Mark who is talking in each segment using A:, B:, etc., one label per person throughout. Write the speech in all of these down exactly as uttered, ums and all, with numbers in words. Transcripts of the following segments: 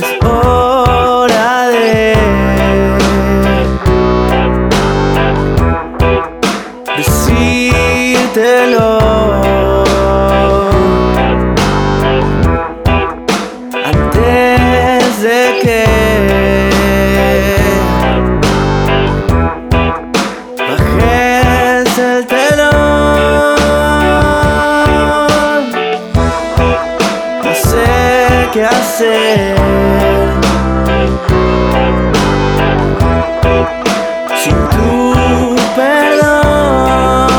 A: Es hora de decírtelo antes de que bajes el telón. No sé qué hacer sin tu perdón.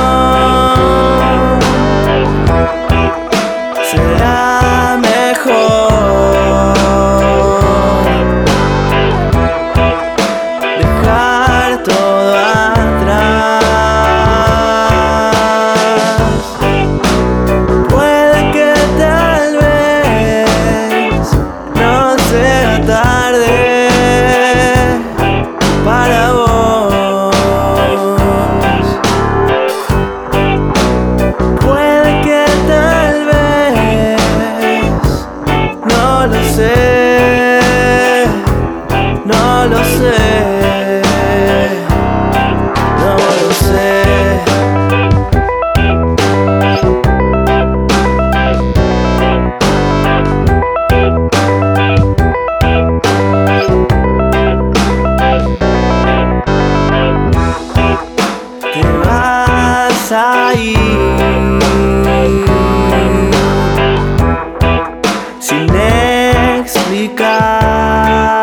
A: Será mejor dejar todo atrás. Puede que tal vez no sea tarde para vos. Puede que tal vez, no lo sé, no lo sé, no lo sé. Te vas a ir sin explicar.